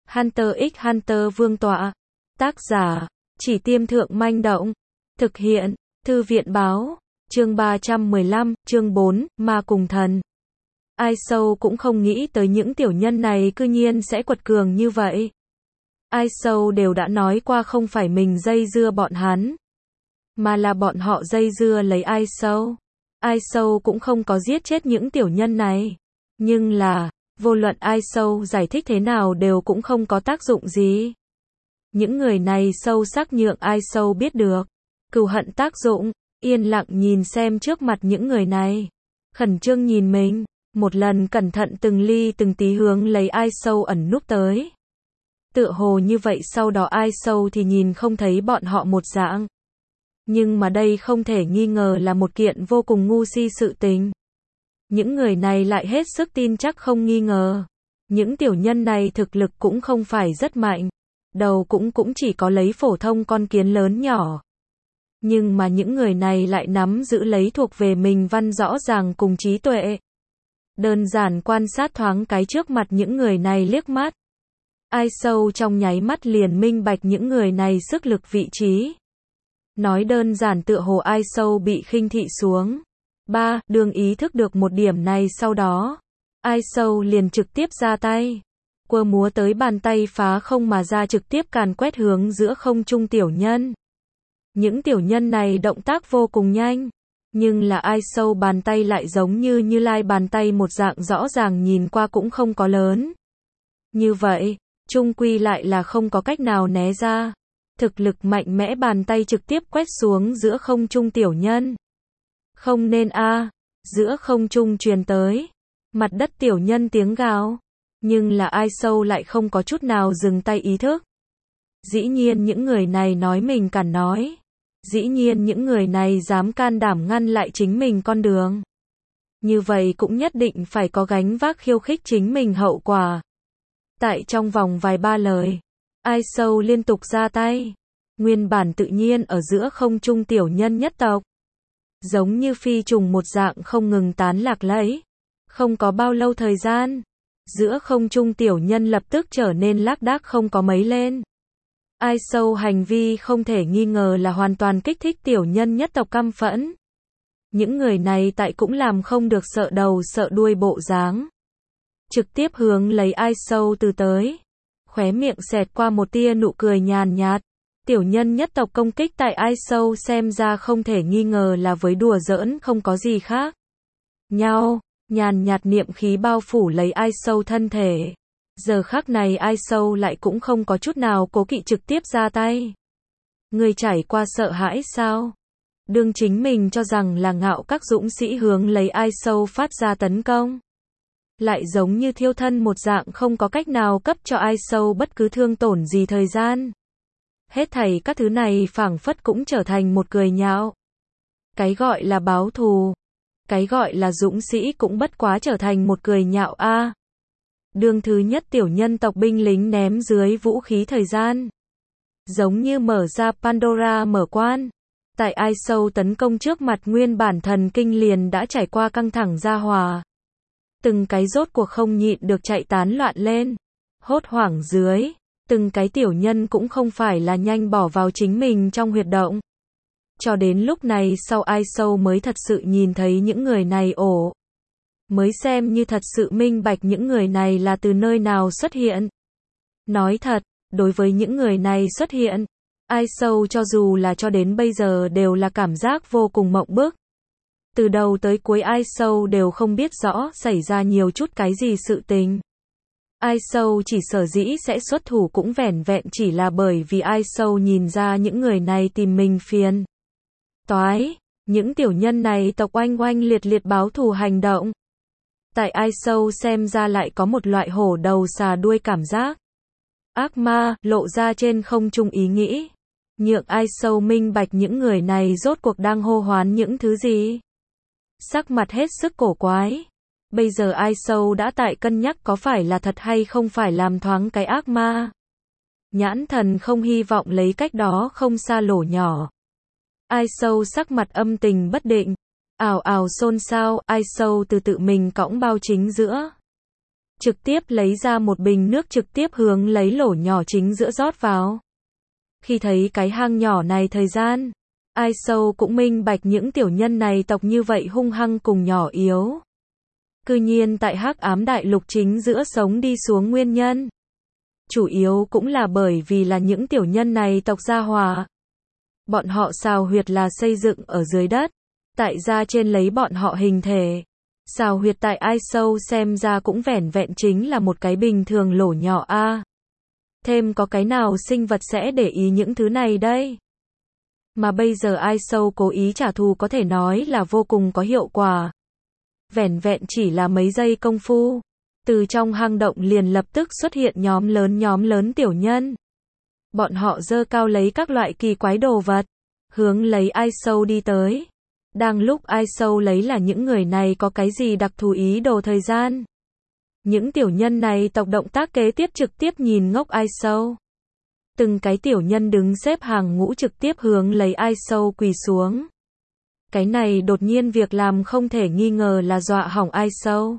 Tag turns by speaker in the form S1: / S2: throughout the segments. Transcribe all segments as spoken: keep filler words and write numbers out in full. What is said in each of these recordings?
S1: Hunter x Hunter Vương tọa. Tác giả, Chỉ Tiêm Thượng Manh Động. Thực hiện, Thư viện Báo. Chương ba trăm mười lăm, chương bốn, Ma Cùng Thần. Ai Sâu cũng không nghĩ tới những tiểu nhân này cư nhiên sẽ quật cường như vậy. Ai Sâu đều đã nói qua không phải mình dây dưa bọn hắn, mà là bọn họ dây dưa lấy Ai Sâu. Ai Sâu cũng không có giết chết những tiểu nhân này. Nhưng là, vô luận Ai Sâu giải thích thế nào đều cũng không có tác dụng gì. Những người này sâu sắc nhượng Ai Sâu biết được cừu hận tác dụng, yên lặng nhìn xem trước mặt những người này. Khẩn trương nhìn mình, một lần cẩn thận từng ly từng tí hướng lấy Ai Sâu ẩn núp tới. Tựa hồ như vậy sau đó Ai Sâu thì nhìn không thấy bọn họ một dạng. Nhưng mà đây không thể nghi ngờ là một kiện vô cùng ngu si sự tình. Những người này lại hết sức tin chắc không nghi ngờ. Những tiểu nhân này thực lực cũng không phải rất mạnh. Đầu cũng cũng chỉ có lấy phổ thông con kiến lớn nhỏ. Nhưng mà những người này lại nắm giữ lấy thuộc về mình văn rõ ràng cùng trí tuệ. Đơn giản quan sát thoáng cái trước mặt những người này liếc mắt. Ai Sâu trong nháy mắt liền minh bạch những người này sức lực vị trí. Nói đơn giản tựa hồ Ai Sâu bị khinh thị xuống. Ba, đường ý thức được một điểm này sau đó. Ai Sâu liền trực tiếp ra tay. Quơ múa tới bàn tay phá không mà ra trực tiếp càn quét hướng giữa không trung tiểu nhân. Những tiểu nhân này động tác vô cùng nhanh. Nhưng là Ai Sâu bàn tay lại giống như Như Lai bàn tay một dạng rõ ràng nhìn qua cũng không có lớn. Như vậy, chung quy lại là không có cách nào né ra. Thực lực mạnh mẽ bàn tay trực tiếp quét xuống giữa không trung tiểu nhân. Không nên a à, giữa không trung truyền tới. Mặt đất tiểu nhân tiếng gào. Nhưng là Ai Sâu lại không có chút nào dừng tay ý thức. Dĩ nhiên những người này nói mình cản nói. Dĩ nhiên những người này dám can đảm ngăn lại chính mình con đường. Như vậy cũng nhất định phải có gánh vác khiêu khích chính mình hậu quả. Tại trong vòng vài ba lời, Ai Sâu liên tục ra tay. Nguyên bản tự nhiên ở giữa không trung tiểu nhân nhất tộc. Giống như phi trùng một dạng không ngừng tán lạc lấy. Không có bao lâu thời gian. Giữa không trung tiểu nhân lập tức trở nên lác đác không có mấy lên. Ai Sâu hành vi không thể nghi ngờ là hoàn toàn kích thích tiểu nhân nhất tộc căm phẫn. Những người này tại cũng làm không được sợ đầu sợ đuôi bộ dáng. Trực tiếp hướng lấy Ai Sâu từ tới. Khóe miệng xẹt qua một tia nụ cười nhàn nhạt. Tiểu nhân nhất tộc công kích tại Ai Sâu xem ra không thể nghi ngờ là với đùa giỡn không có gì khác. Nhau, nhàn nhạt niệm khí bao phủ lấy Ai Sâu thân thể. Giờ khắc này Ai Sâu lại cũng không có chút nào cố kỵ trực tiếp ra tay. Người trải qua sợ hãi sao? Đương chính mình cho rằng là ngạo các dũng sĩ hướng lấy Ai Sâu phát ra tấn công. Lại giống như thiêu thân một dạng không có cách nào cấp cho Ai Sâu bất cứ thương tổn gì thời gian. Hết thảy các thứ này phảng phất cũng trở thành một cười nhạo. Cái gọi là báo thù, cái gọi là dũng sĩ cũng bất quá trở thành một cười nhạo a. À. Đường thứ nhất tiểu nhân tộc binh lính ném dưới vũ khí thời gian. Giống như mở ra Pandora mở quan. Tại Ai Sâu tấn công trước mặt nguyên bản thần kinh liền đã trải qua căng thẳng gia hòa. Từng cái rốt cuộc không nhịn được chạy tán loạn lên. Hốt hoảng dưới. Từng cái tiểu nhân cũng không phải là nhanh bỏ vào chính mình trong huyệt động. Cho đến lúc này sau Ai Sâu mới thật sự nhìn thấy những người này ổ. Mới xem như thật sự minh bạch những người này là từ nơi nào xuất hiện. Nói thật, đối với những người này xuất hiện, Ai Sâu cho dù là cho đến bây giờ đều là cảm giác vô cùng mộng bức. Từ đầu tới cuối Ai Sâu đều không biết rõ xảy ra nhiều chút cái gì sự tình. Ai Sâu chỉ sở dĩ sẽ xuất thủ cũng vẻn vẹn chỉ là bởi vì Ai Sâu nhìn ra những người này tìm mình phiền. Toái, những tiểu nhân này tộc oanh oanh liệt liệt báo thù hành động. Tại Ai Sâu xem ra lại có một loại hổ đầu xà đuôi cảm giác. Ác ma, lộ ra trên không trung ý nghĩ. Nhượng Ai Sâu minh bạch những người này rốt cuộc đang hô hoán những thứ gì. Sắc mặt hết sức cổ quái. Bây giờ Ai Sâu đã tại cân nhắc có phải là thật hay không phải làm thoáng cái ác ma. Nhãn thần không hy vọng lấy cách đó không xa lỗ nhỏ. Ai Sâu sắc mặt âm tình bất định. Ào ào xôn xao, Ai Sâu từ tự mình cõng bao chính giữa. trực tiếp lấy ra một bình nước trực tiếp hướng lấy lỗ nhỏ chính giữa rót vào. Khi thấy cái hang nhỏ này thời gian, Ai Sâu cũng minh bạch những tiểu nhân này tộc như vậy hung hăng cùng nhỏ yếu. Cư nhiên tại Hắc Ám Đại Lục chính giữa sống đi xuống nguyên nhân. Chủ yếu cũng là bởi vì là những tiểu nhân này tộc gia hỏa. Bọn họ xào huyệt là xây dựng ở dưới đất, tại gia trên lấy bọn họ hình thể. Xào huyệt tại Ai Sâu xem ra cũng vẻn vẹn chính là một cái bình thường lỗ nhỏ a. Thêm có cái nào sinh vật sẽ để ý những thứ này đây? Mà bây giờ Ai Sâu cố ý trả thù có thể nói là vô cùng có hiệu quả. Vẻn vẹn chỉ là mấy giây công phu, từ trong hang động liền lập tức xuất hiện nhóm lớn nhóm lớn tiểu nhân. Bọn họ giơ cao lấy các loại kỳ quái đồ vật, hướng lấy Ai Sâu đi tới. Đang lúc Ai Sâu lấy là những người này có cái gì đặc thù ý đồ thời gian. Những tiểu nhân này tộc động tác kế tiếp trực tiếp nhìn ngốc Ai Sâu. Từng cái tiểu nhân đứng xếp hàng ngũ trực tiếp hướng lấy Ai Sâu quỳ xuống. Cái này đột nhiên việc làm không thể nghi ngờ là dọa hỏng Ai Sâu.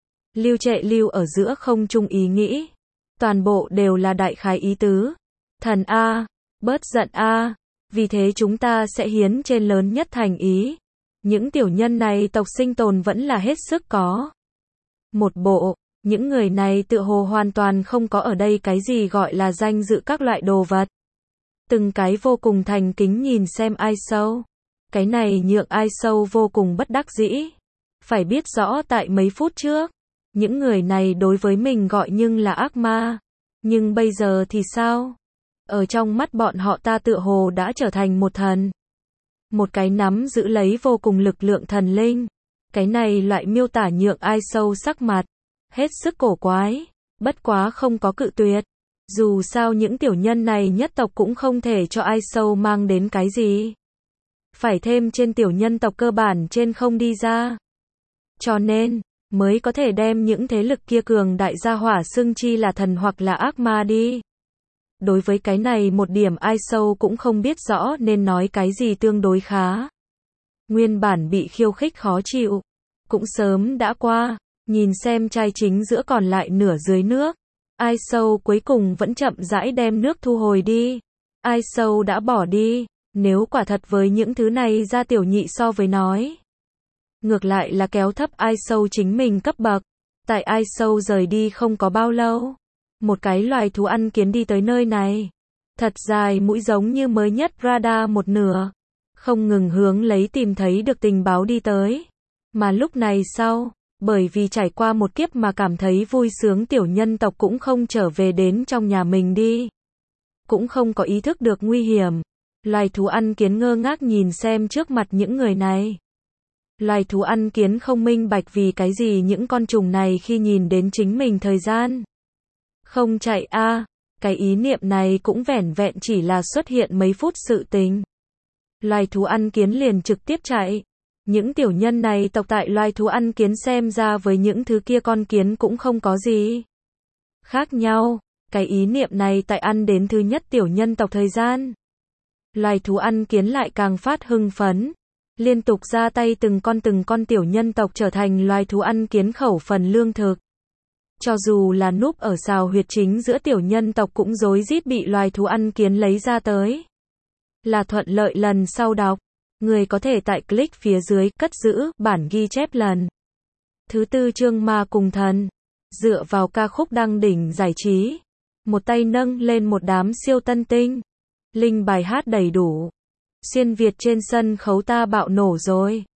S1: Lưu Trệ Lưu ở giữa không chung ý nghĩ. Toàn bộ đều là đại khái ý tứ. Thần A, bớt giận A, vì thế chúng ta sẽ hiến trên lớn nhất thành ý. Những tiểu nhân này tộc sinh tồn vẫn là hết sức có. Một bộ, những người này tự hồ hoàn toàn không có ở đây cái gì gọi là danh dự các loại đồ vật. Từng cái vô cùng thành kính nhìn xem Ai Sâu. Cái này nhượng Ai Sâu vô cùng bất đắc dĩ. Phải biết rõ tại mấy phút trước, những người này đối với mình gọi nhưng là ác ma. Nhưng bây giờ thì sao? Ở trong mắt bọn họ ta tựa hồ đã trở thành một thần. Một cái nắm giữ lấy vô cùng lực lượng thần linh. Cái này loại miêu tả nhượng Ai Sâu sắc mặt hết sức cổ quái, bất quá không có cự tuyệt. Dù sao những tiểu nhân này nhất tộc cũng không thể cho Ai Sâu mang đến cái gì. Phải thêm trên tiểu nhân tộc cơ bản trên không đi ra. Cho nên, mới có thể đem những thế lực kia cường đại gia hỏa xưng chi là thần hoặc là ác ma đi. Đối với cái này một điểm Ai Sâu cũng không biết rõ nên nói cái gì tương đối khá. Nguyên bản bị khiêu khích khó chịu, cũng sớm đã qua, nhìn xem chai chính giữa còn lại nửa dưới nước. Ai Sâu cuối cùng vẫn chậm rãi đem nước thu hồi đi. Ai Sâu đã bỏ đi, nếu quả thật với những thứ này ra tiểu nhị so với nói. Ngược lại là kéo thấp Ai Sâu chính mình cấp bậc. Tại Ai Sâu rời đi không có bao lâu. Một cái loài thú ăn kiến đi tới nơi này. Thật dài mũi giống như mới nhất radar một nửa. Không ngừng hướng lấy tìm thấy được tình báo đi tới. Mà lúc này sau, bởi vì trải qua một kiếp mà cảm thấy vui sướng tiểu nhân tộc cũng không trở về đến trong nhà mình đi. Cũng không có ý thức được nguy hiểm. Loài thú ăn kiến ngơ ngác nhìn xem trước mặt những người này. Loài thú ăn kiến không minh bạch vì cái gì những con trùng này khi nhìn đến chính mình thời gian. Không chạy a à, cái ý niệm này cũng vẻn vẹn chỉ là xuất hiện mấy phút sự tình. Loài thú ăn kiến liền trực tiếp chạy. Những tiểu nhân này tộc tại loài thú ăn kiến xem ra với những thứ kia con kiến cũng không có gì khác nhau. Cái ý niệm này tại ăn đến thứ nhất tiểu nhân tộc thời gian. Loài thú ăn kiến lại càng phát hưng phấn. Liên tục ra tay từng con từng con tiểu nhân tộc trở thành loài thú ăn kiến khẩu phần lương thực. Cho dù là núp ở xào huyệt chính giữa tiểu nhân tộc cũng rối rít bị loài thú ăn kiến lấy ra tới. Là thuận lợi lần sau đọc. Người có thể tại click phía dưới cất giữ bản ghi chép lần thứ tư chương Ma Cùng Thần. Dựa vào ca khúc đăng đỉnh giải trí. Một tay nâng lên một đám siêu tân tinh. Linh bài hát đầy đủ. Xuyên Việt trên sân khấu ta bạo nổ rồi.